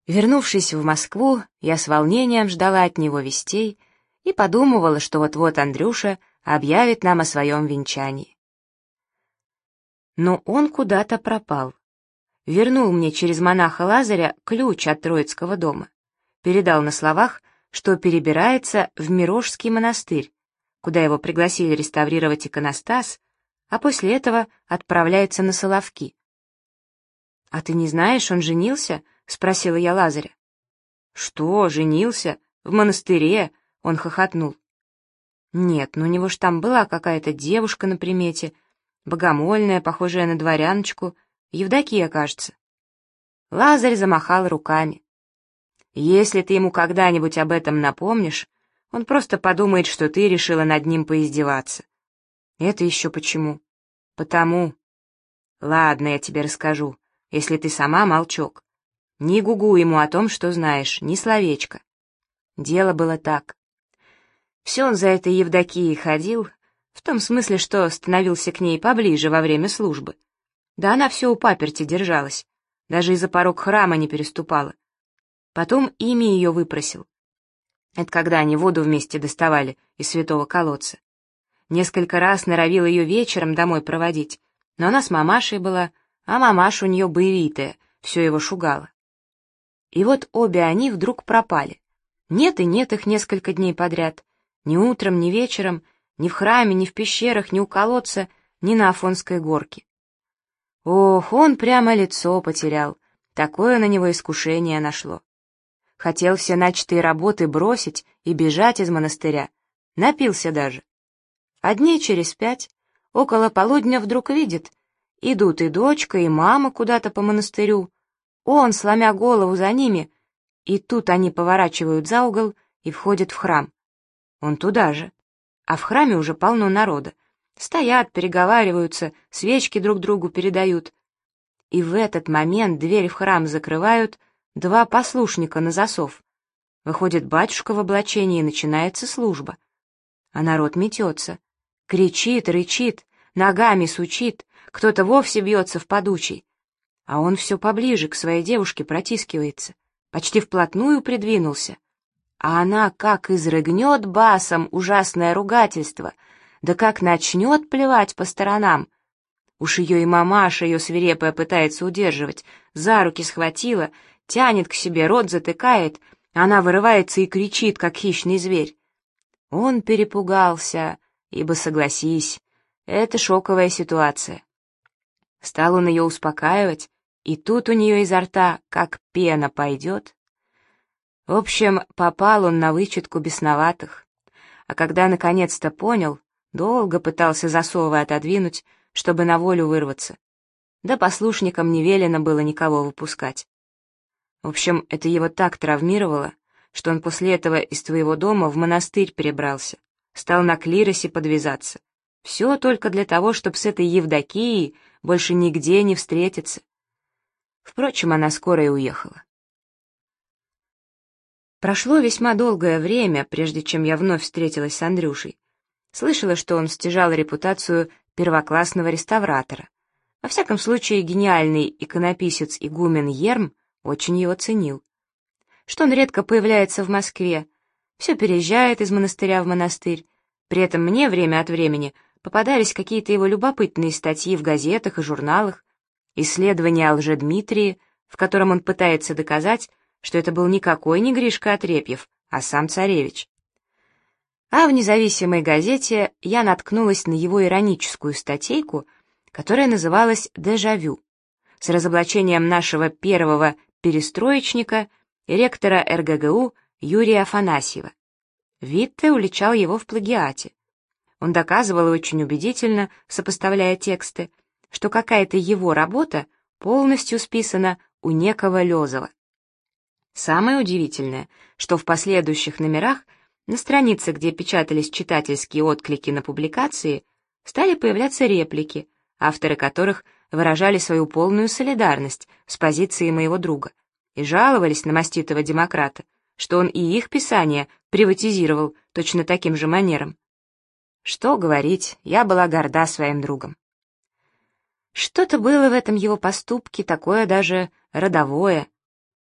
Вернувшись в Москву, я с волнением ждала от него вестей и подумывала, что вот-вот Андрюша объявит нам о своем венчании. Но он куда-то пропал. Вернул мне через монаха Лазаря ключ от Троицкого дома. Передал на словах, что перебирается в Мирошский монастырь, куда его пригласили реставрировать иконостас, а после этого отправляется на Соловки. «А ты не знаешь, он женился?» — спросила я Лазаря. «Что, женился? В монастыре?» — он хохотнул. «Нет, ну у него ж там была какая-то девушка на примете, богомольная, похожая на дворяночку, Евдокия, кажется». Лазарь замахал руками. «Если ты ему когда-нибудь об этом напомнишь, он просто подумает, что ты решила над ним поиздеваться». «Это еще почему?» «Потому...» «Ладно, я тебе расскажу, если ты сама молчок. Ни гугу ему о том, что знаешь, ни словечко». Дело было так. Все он за этой Евдокией ходил, в том смысле, что становился к ней поближе во время службы. Да она все у паперти держалась, даже и за порог храма не переступала. Потом имя ее выпросил. Это когда они воду вместе доставали из святого колодца. Несколько раз норовил ее вечером домой проводить, но она с мамашей была, а мамаша у нее боевитая, все его шугала. И вот обе они вдруг пропали. Нет и нет их несколько дней подряд. Ни утром, ни вечером, ни в храме, ни в пещерах, ни у колодца, ни на Афонской горке. Ох, он прямо лицо потерял, такое на него искушение нашло. Хотел все начатые работы бросить и бежать из монастыря, напился даже. А дней через 5, около полудня вдруг видит, идут и дочка, и мама куда-то по монастырю, он, сломя голову за ними, и тут они поворачивают за угол и входят в храм. Он туда же. А в храме уже полно народа. Стоят, переговариваются, свечки друг другу передают. И в этот момент дверь в храм закрывают 2 послушника на засов. Выходит батюшка в облачении, и начинается служба. А народ метется. Кричит, рычит, ногами сучит, кто-то вовсе бьется в подучий. А он все поближе к своей девушке протискивается, почти вплотную придвинулся. А она как изрыгнет басом ужасное ругательство, да как начнет плевать по сторонам. Уж ее и мамаша ее свирепая пытается удерживать, за руки схватила, тянет к себе, рот затыкает, она вырывается и кричит, как хищный зверь. Он перепугался, ибо, согласись, это шоковая ситуация. Стал он ее успокаивать, и тут у нее изо рта как пена пойдет. В общем, попал он на вычетку бесноватых, а когда наконец-то понял, долго пытался засовы отодвинуть, чтобы на волю вырваться. Да послушникам не велено было никого выпускать. В общем, это его так травмировало, что он после этого из твоего дома в монастырь перебрался, стал на клиросе подвязаться. Все только для того, чтобы с этой Евдокией больше нигде не встретиться. Впрочем, она скоро и уехала. Прошло весьма долгое время, прежде чем я вновь встретилась с Андрюшей. Слышала, что он стяжал репутацию первоклассного реставратора. Во всяком случае, гениальный иконописец игумен Ерм очень его ценил. Что он редко появляется в Москве, все переезжает из монастыря в монастырь. При этом мне время от времени попадались какие-то его любопытные статьи в газетах и журналах, исследования о Лжедмитрии, в котором он пытается доказать, что это был никакой не Гришка Отрепьев, а сам царевич. А в независимой газете я наткнулась на его ироническую статейку, которая называлась «Дежавю», с разоблачением нашего первого перестроечника и ректора РГГУ Юрия Афанасьева. Витте уличал его в плагиате. Он доказывал очень убедительно, сопоставляя тексты, что какая-то его работа полностью списана у некого Лёзова. Самое удивительное, что в последующих номерах на странице, где печатались читательские отклики на публикации, стали появляться реплики, авторы которых выражали свою полную солидарность с позицией моего друга и жаловались на маститого демократа, что он и их писание приватизировал точно таким же манером. Что говорить, я была горда своим другом. Что-то было в этом его поступке такое даже родовое.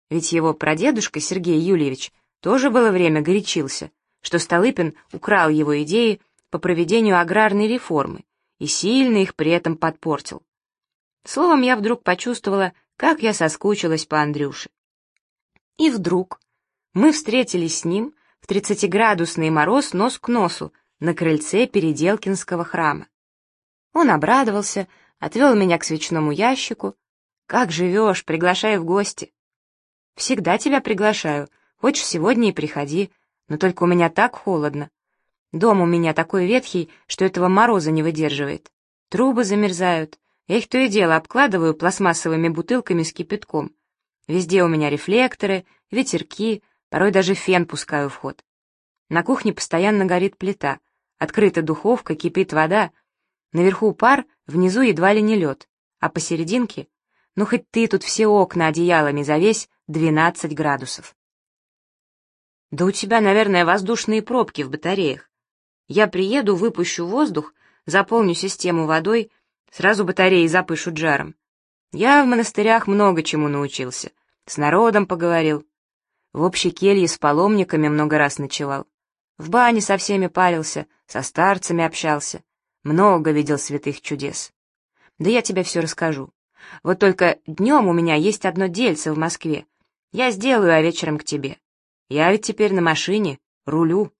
Ведь его прадедушка Сергей Юльевич тоже было время горячился, что Столыпин украл его идеи по проведению аграрной реформы и сильно их при этом подпортил. Словом, я вдруг почувствовала, как я соскучилась по Андрюше. И вдруг мы встретились с ним в 30-градусный мороз нос к носу на крыльце Переделкинского храма. Он обрадовался, отвел меня к свечному ящику. «Как живешь? Приглашаю в гости». «Всегда тебя приглашаю. Хочешь, сегодня и приходи. Но только у меня так холодно. Дом у меня такой ветхий, что этого мороза не выдерживает. Трубы замерзают. Я их то и дело обкладываю пластмассовыми бутылками с кипятком. Везде у меня рефлекторы, ветерки, порой даже фен пускаю в ход. На кухне постоянно горит плита, открыта духовка, кипит вода. Наверху пар, внизу едва ли не лед, а посерединке, ну хоть ты тут все окна одеялами завесь, 12 градусов. Да у тебя, наверное, воздушные пробки в батареях. Я приеду, выпущу воздух, заполню систему водой, сразу батареи запышут жаром. Я в монастырях много чему научился, с народом поговорил. В общей келье с паломниками много раз ночевал. В бане со всеми парился, со старцами общался. Много видел святых чудес. Да я тебе все расскажу. Вот только днем у меня есть одно дельце в Москве. Я сделаю, а вечером к тебе. Я ведь теперь на машине, рулю.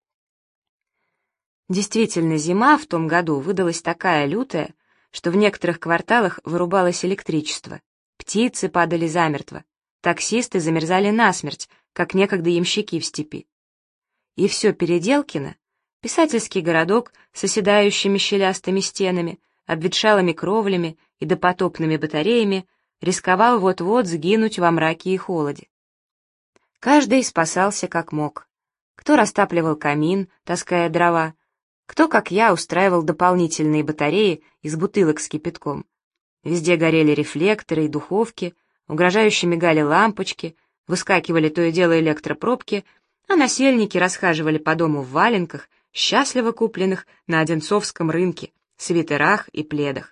Действительно, зима в том году выдалась такая лютая, что в некоторых кварталах вырубалось электричество. Птицы падали замертво. Таксисты замерзали насмерть, как некогда ямщики в степи. И все Переделкино, писательский городок с оседающими щелястыми стенами, обветшалыми кровлями и допотопными батареями, рисковал вот-вот сгинуть во мраке и холоде. Каждый спасался как мог. Кто растапливал камин, таская дрова, кто, как я, устраивал дополнительные батареи из бутылок с кипятком. Везде горели рефлекторы и духовки, угрожающе мигали лампочки, выскакивали то и дело электропробки, а насельники расхаживали по дому в валенках, счастливо купленных на Одинцовском рынке, свитерах и пледах.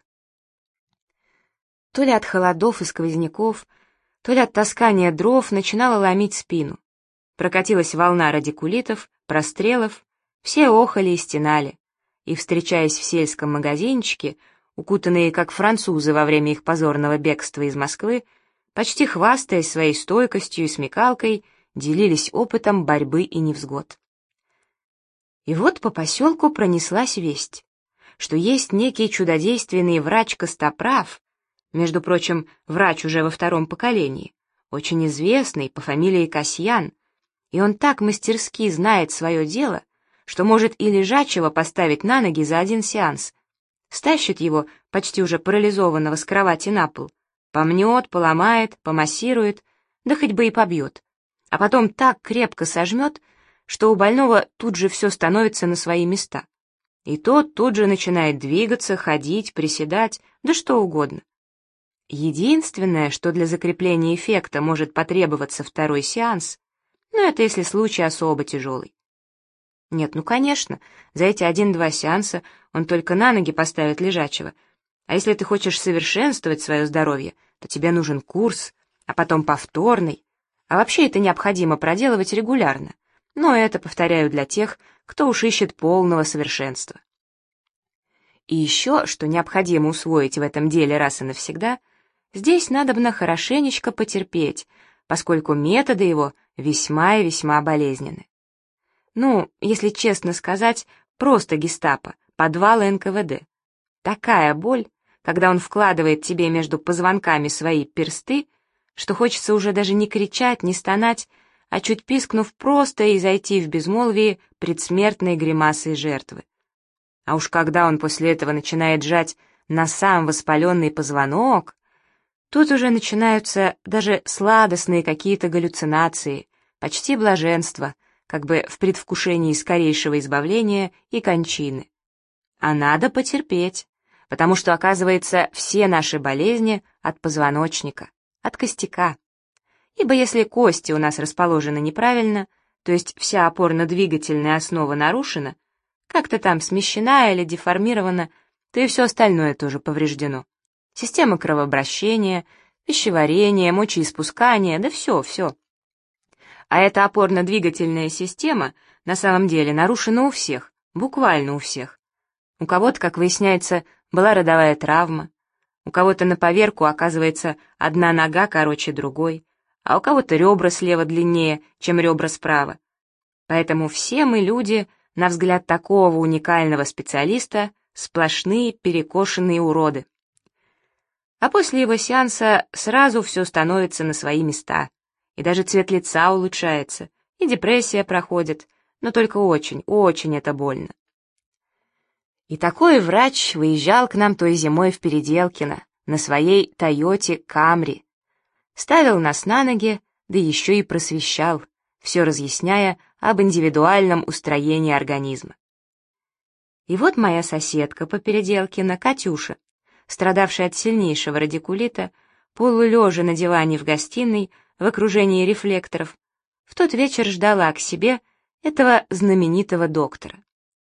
То ли от холодов и сквозняков, то ли от таскания дров начинала ломить спину. Прокатилась волна радикулитов, прострелов, все охали и стенали, и, встречаясь в сельском магазинчике, укутанные как французы во время их позорного бегства из Москвы, почти хвастаясь своей стойкостью и смекалкой, делились опытом борьбы и невзгод. И вот по поселку пронеслась весть, что есть некий чудодейственный врач Костоправ, между прочим, врач уже во втором поколении, очень известный по фамилии Касьян, и он так мастерски знает свое дело, что может и лежачего поставить на ноги за один сеанс, стащит его, почти уже парализованного, с кровати на пол, помнет, поломает, помассирует, да хоть бы и побьет, а потом так крепко сожмет, что у больного тут же все становится на свои места. И тот тут же начинает двигаться, ходить, приседать, да что угодно. Единственное, что для закрепления эффекта может потребоваться второй сеанс, но это если случай особо тяжелый. Нет, ну конечно, за эти 1-2 сеанса он только на ноги поставит лежачего, а если ты хочешь совершенствовать свое здоровье, то тебе нужен курс, а потом повторный, а вообще это необходимо проделывать регулярно, но это, повторяю, для тех, кто уж ищет полного совершенства. И еще, что необходимо усвоить в этом деле раз и навсегда, здесь надобно хорошенечко потерпеть, поскольку методы его весьма и весьма болезненны. Ну, если честно сказать, просто гестапо, подвалы НКВД. Такая боль, когда он вкладывает тебе между позвонками свои персты, что хочется уже даже не кричать, не стонать, а чуть пискнув просто и зайти в безмолвие предсмертной гримасой жертвы. А уж когда он после этого начинает жать на сам воспаленный позвонок, тут уже начинаются даже сладостные какие-то галлюцинации, почти блаженство, как бы в предвкушении скорейшего избавления и кончины. А надо потерпеть, потому что, оказывается, все наши болезни от позвоночника, от костяка. Ибо если кости у нас расположены неправильно, то есть вся опорно-двигательная основа нарушена, как-то там смещена или деформирована, то и все остальное тоже повреждено. Система кровообращения, Пищеварение, мочеиспускание, да все. А эта опорно-двигательная система на самом деле нарушена у всех, буквально у всех. У кого-то, как выясняется, была родовая травма, у кого-то на поверку оказывается одна нога короче другой, а у кого-то ребра слева длиннее, чем ребра справа. Поэтому все мы, люди, на взгляд такого уникального специалиста, сплошные перекошенные уроды. А после его сеанса сразу все становится на свои места, и даже цвет лица улучшается, и депрессия проходит, но только очень, очень это больно. И такой врач выезжал к нам той зимой в Переделкино на своей Тойоте Камри. Ставил нас на ноги, да еще и просвещал, все разъясняя об индивидуальном устроении организма. И вот моя соседка по Переделкино, Катюша, страдавшая от сильнейшего радикулита, полулежа на диване в гостиной в окружении рефлекторов, в тот вечер ждала к себе этого знаменитого доктора.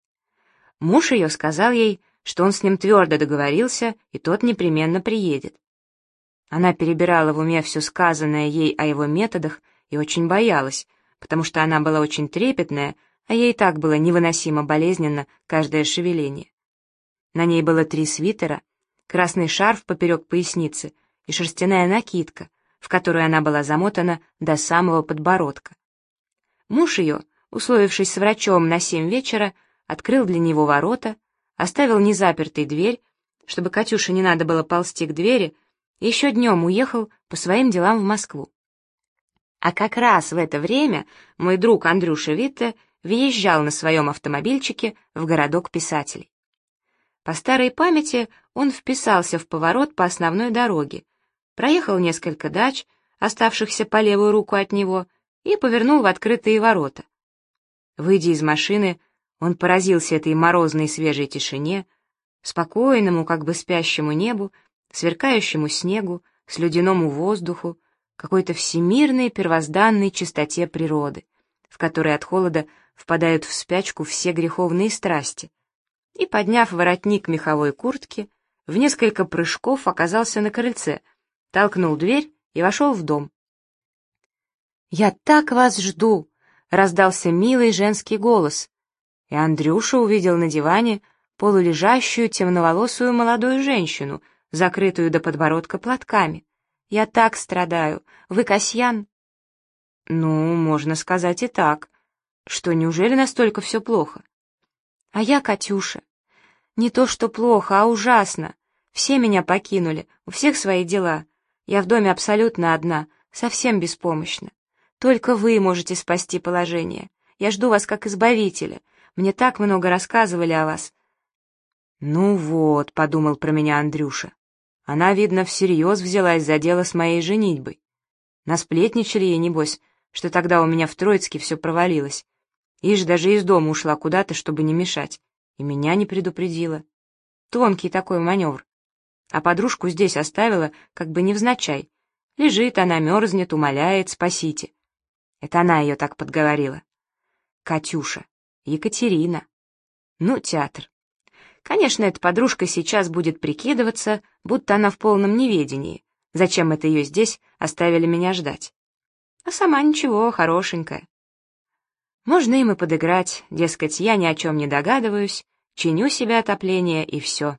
Муж ее сказал ей, что он с ним твердо договорился, и тот непременно приедет. Она перебирала в уме все сказанное ей о его методах и очень боялась, потому что она была очень трепетная, а ей и так было невыносимо болезненно каждое шевеление. На ней было 3 свитера, красный шарф поперек поясницы и шерстяная накидка, в которую она была замотана до самого подбородка. Муж ее, условившись с врачом на 7 вечера, открыл для него ворота, оставил незапертой дверь, чтобы Катюше не надо было ползти к двери, и еще днем уехал по своим делам в Москву. А как раз в это время мой друг Андрюша Витте въезжал на своем автомобильчике в городок писателей. По старой памяти он вписался в поворот по основной дороге, проехал несколько дач, оставшихся по левую руку от него, и повернул в открытые ворота. Выйдя из машины, он поразился этой морозной свежей тишине, спокойному, как бы спящему небу, сверкающему снегу, слюдяному воздуху, какой-то всемирной первозданной чистоте природы, в которой от холода впадают в спячку все греховные страсти, и, подняв воротник меховой куртки, в несколько прыжков оказался на крыльце, толкнул дверь и вошел в дом. «Я так вас жду!» — раздался милый женский голос, и Андрюша увидел на диване полулежащую темноволосую молодую женщину, закрытую до подбородка платками. «Я так страдаю! Вы Касьян?» «Ну, можно сказать и так. Что, неужели настолько все плохо?» «А я Катюша. Не то что плохо, а ужасно. Все меня покинули, у всех свои дела. Я в доме абсолютно одна, совсем беспомощна. Только вы можете спасти положение. Я жду вас как избавителя. Мне так много рассказывали о вас». «Ну вот», — подумал про меня Андрюша, — «она, видно, всерьез взялась за дело с моей женитьбой. Насплетничали ей, небось, что тогда у меня в Троицке все провалилось. Ишь, даже из дома ушла куда-то, чтобы не мешать, и меня не предупредила. Тонкий такой маневр. А подружку здесь оставила, как бы невзначай. Лежит она, мерзнет, умоляет, спасите. Это она ее так подговорила. Катюша, Екатерина. Ну, театр. Конечно, эта подружка сейчас будет прикидываться, будто она в полном неведении. Зачем это ее здесь оставили меня ждать? А сама ничего, хорошенькая. Можно им и подыграть, дескать, я ни о чем не догадываюсь, чиню себе отопление и все.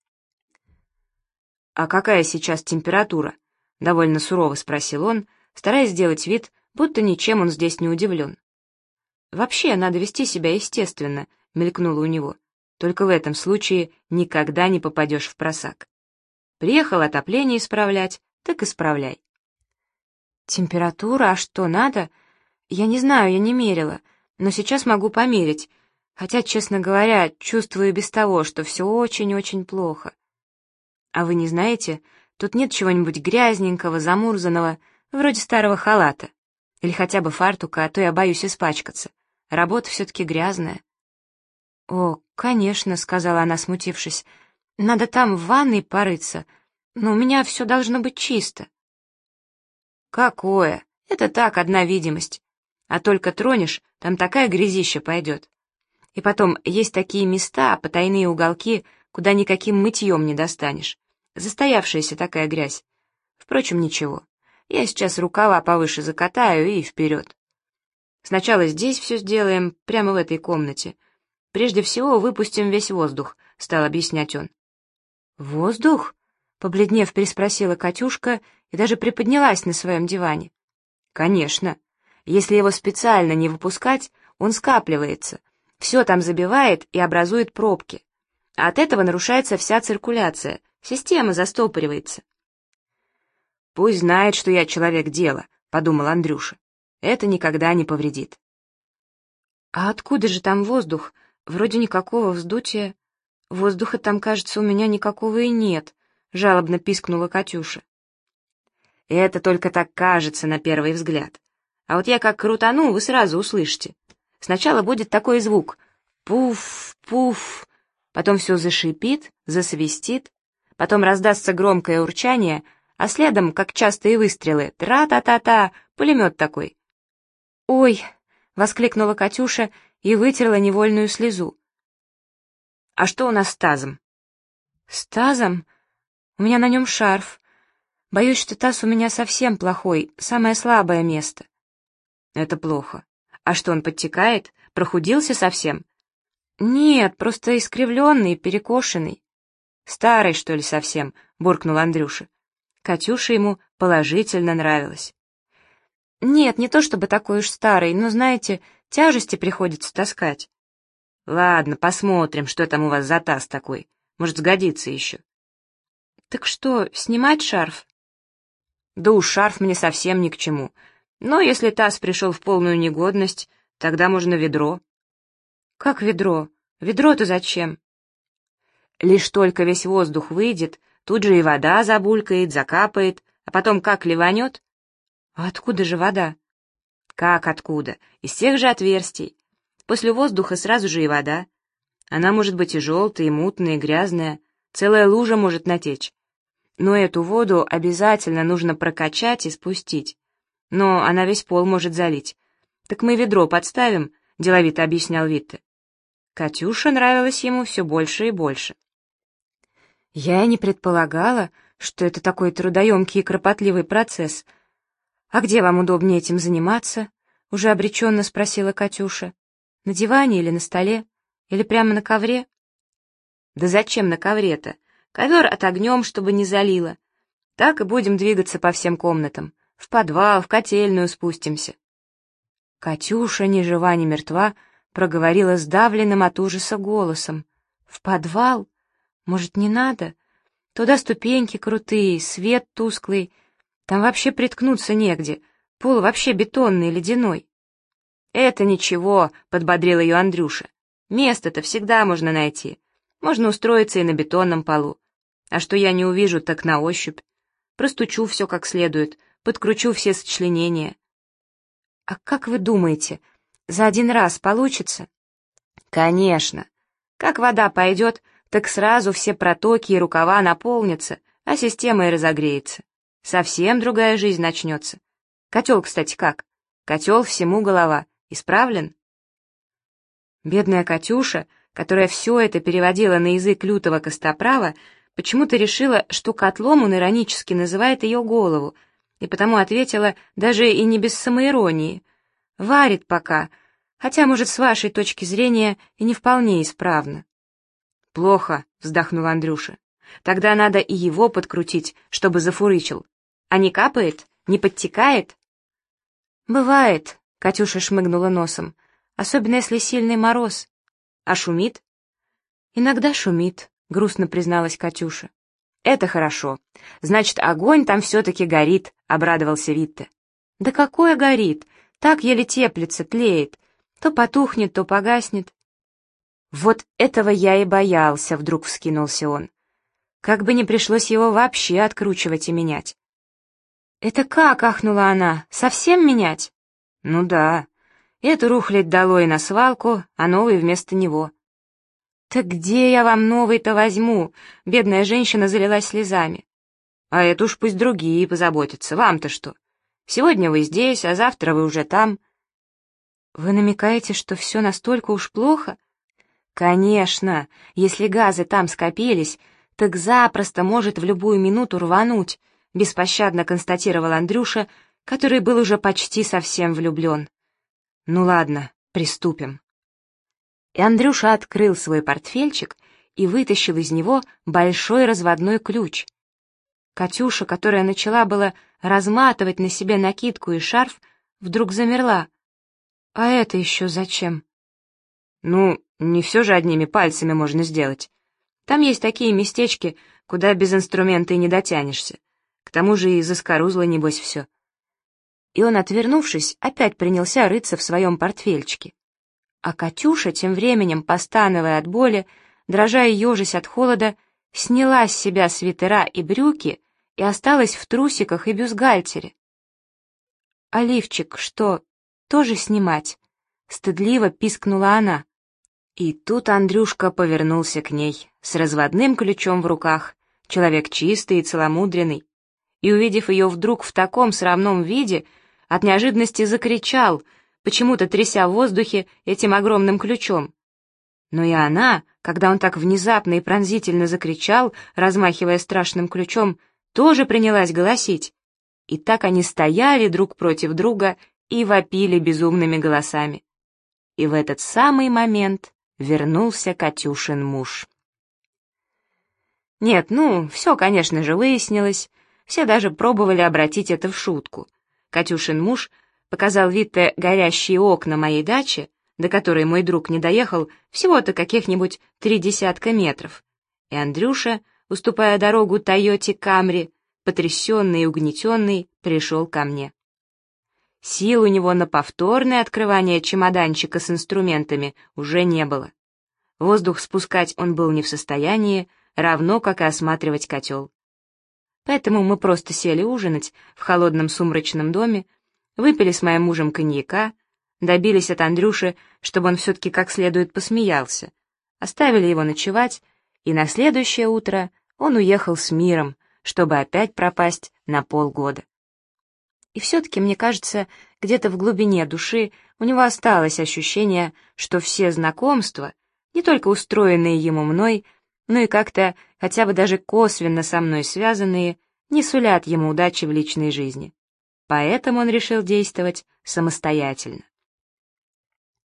«А какая сейчас температура?» — довольно сурово спросил он, стараясь сделать вид, будто ничем он здесь не удивлен. «Вообще, надо вести себя естественно», — мелькнуло у него. «Только в этом случае никогда не попадешь в просак. Приехал отопление исправлять, так исправляй». «Температура? А что, надо? Я не знаю, я не мерила, но сейчас могу померить, хотя, честно говоря, чувствую и без того, что все очень-очень плохо. А вы не знаете, тут нет чего-нибудь грязненького, замурзанного, вроде старого халата, или хотя бы фартука, а то я боюсь испачкаться. Работа все-таки грязная». «О, конечно», — сказала она, смутившись, — «надо там в ванной порыться, но у меня все должно быть чисто». «Какое? Это так, одна видимость. А только тронешь, там такая грязища пойдет. И потом, есть такие места, потайные уголки, куда никаким мытьем не достанешь. Застоявшаяся такая грязь. Впрочем, ничего. Я сейчас рукава повыше закатаю и вперед. Сначала здесь все сделаем, прямо в этой комнате. Прежде всего выпустим весь воздух, стал объяснять он. Воздух? Побледнев, переспросила Катюшка и даже приподнялась на своем диване. Конечно. Если его специально не выпускать, он скапливается. Все там забивает и образует пробки. А от этого нарушается вся циркуляция, система застопоривается. «Пусть знает, что я человек дела», — подумал Андрюша. «Это никогда не повредит». «А откуда же там воздух? Вроде никакого вздутия. Воздуха там, кажется, у меня никакого и нет», — жалобно пискнула Катюша. «Это только так кажется на первый взгляд. А вот я как крутану, вы сразу услышите. Сначала будет такой звук — пуф, пуф, потом все зашипит, засвистит, потом раздастся громкое урчание, а следом, как частые выстрелы, тра-та-та-та, пулемет такой». «Ой!» — воскликнула Катюша и вытерла невольную слезу. «А что у нас с тазом?» «С тазом? У меня на нем шарф. Боюсь, что таз у меня совсем плохой, самое слабое место». «Это плохо. А что, он подтекает? Прохудился совсем?» «Нет, просто искривленный, перекошенный». «Старый, что ли, совсем?» — буркнул Андрюша. Катюша ему положительно нравилась. «Нет, не то чтобы такой уж старый, но, знаете, тяжести приходится таскать». «Ладно, посмотрим, что там у вас за таз такой. Может, сгодится еще». «Так что, снимать шарф?» «Да уж шарф мне совсем ни к чему. Но если таз пришел в полную негодность, тогда можно ведро». «Как ведро? Ведро-то зачем?» «Лишь только весь воздух выйдет, тут же и вода забулькает, закапает, а потом как ливанет». «А откуда же вода?» «Как откуда? Из тех же отверстий. После воздуха сразу же и вода. Она может быть и желтая, и мутная, и грязная, целая лужа может натечь. Но эту воду обязательно нужно прокачать и спустить. Но она весь пол может залить. Так мы ведро подставим», — деловито объяснял Витте. Катюша нравилась ему все больше и больше. «Я и не предполагала, что это такой трудоемкий и кропотливый процесс. А где вам удобнее этим заниматься?» — уже обреченно спросила Катюша. «На диване или на столе? Или прямо на ковре?» «Да зачем на ковре-то? Ковер отогнем, чтобы не залило. Так и будем двигаться по всем комнатам. В подвал, в котельную спустимся». Катюша, ни жива, ни мертва, проговорила сдавленным от ужаса голосом. «В подвал? Может, не надо? Туда ступеньки крутые, свет тусклый. Там вообще приткнуться негде. Пол вообще бетонный, ледяной». «Это ничего», — подбодрил ее Андрюша. «Место-то всегда можно найти. Можно устроиться и на бетонном полу. А что я не увижу, так на ощупь. Простучу все как следует, подкручу все сочленения». «А как вы думаете, за один раз получится?» «Конечно. Как вода пойдет, так сразу все протоки и рукава наполнятся, а система и разогреется. Совсем другая жизнь начнется. Котел, кстати, как? Котел всему голова. Исправлен?» Бедная Катюша, которая все это переводила на язык лютого костоправа, почему-то решила, что котлом он иронически называет ее голову, и потому ответила даже и не без самоиронии. «Варит пока, хотя, может, с вашей точки зрения и не вполне исправно». «Плохо», — вздохнул Андрюша. «Тогда надо и его подкрутить, чтобы зафурычил. А не капает? Не подтекает?» «Бывает», — Катюша шмыгнула носом, «особенно если сильный мороз». «А шумит?» «Иногда шумит», — грустно призналась Катюша. «Это хорошо. Значит, огонь там все-таки горит», — обрадовался Витте. «Да какое горит? Так еле теплится, тлеет. То потухнет, то погаснет». «Вот этого я и боялся», — вдруг вскинулся он. «Как бы не пришлось его вообще откручивать и менять». «Это как?» — ахнула она. «Совсем менять?» «Ну да. Эту рухлядь долой на свалку, а новый вместо него». «Так где я вам новый-то возьму?» — бедная женщина залилась слезами. «А это уж пусть другие позаботятся. Вам-то что? Сегодня вы здесь, а завтра вы уже там». «Вы намекаете, что все настолько уж плохо?» «Конечно. Если газы там скопились, так запросто может в любую минуту рвануть. — беспощадно констатировал Андрюша, который был уже почти совсем влюблен. «Ну ладно, приступим». И Андрюша открыл свой портфельчик и вытащил из него большой разводной ключ. Катюша, которая начала было разматывать на себе накидку и шарф, вдруг замерла. «А это еще зачем?» «Ну, не все же одними пальцами можно сделать. Там есть такие местечки, куда без инструмента и не дотянешься. К тому же и заскорузло, небось, все». И он, отвернувшись, опять принялся рыться в своем портфельчике. А Катюша, тем временем, постановая от боли, дрожа и ежась от холода, сняла с себя свитера и брюки и осталась в трусиках и бюстгальтере. «А лифчик что, тоже снимать?» — стыдливо пискнула она. И тут Андрюшка повернулся к ней, с разводным ключом в руках, человек чистый и целомудренный, и, увидев ее вдруг в таком срамном виде, от неожиданности закричал, почему-то тряся в воздухе этим огромным ключом. Но и она, когда он так внезапно и пронзительно закричал, размахивая страшным ключом, тоже принялась голосить. И так они стояли друг против друга и вопили безумными голосами. И в этот самый момент вернулся Катюшин муж. Нет, ну, все, конечно же, выяснилось, все даже пробовали обратить это в шутку. Катюшин муж показал Витте горящие окна моей дачи, до которой мой друг не доехал всего-то каких-нибудь 30 метров, и Андрюша, уступая дорогу Тойоте Камри, потрясенный и угнетенный, пришел ко мне. Сил у него на повторное открывание чемоданчика с инструментами уже не было. Воздух спускать он был не в состоянии, равно как и осматривать котел. Поэтому мы просто сели ужинать в холодном сумрачном доме, выпили с моим мужем коньяка, добились от Андрюши, чтобы он все-таки как следует посмеялся, оставили его ночевать, и на следующее утро он уехал с миром, чтобы опять пропасть на полгода. И все-таки, мне кажется, где-то в глубине души у него осталось ощущение, что все знакомства, не только устроенные ему мной, но и как-то, хотя бы даже косвенно со мной связанные, не сулят ему удачи в личной жизни. Поэтому он решил действовать самостоятельно.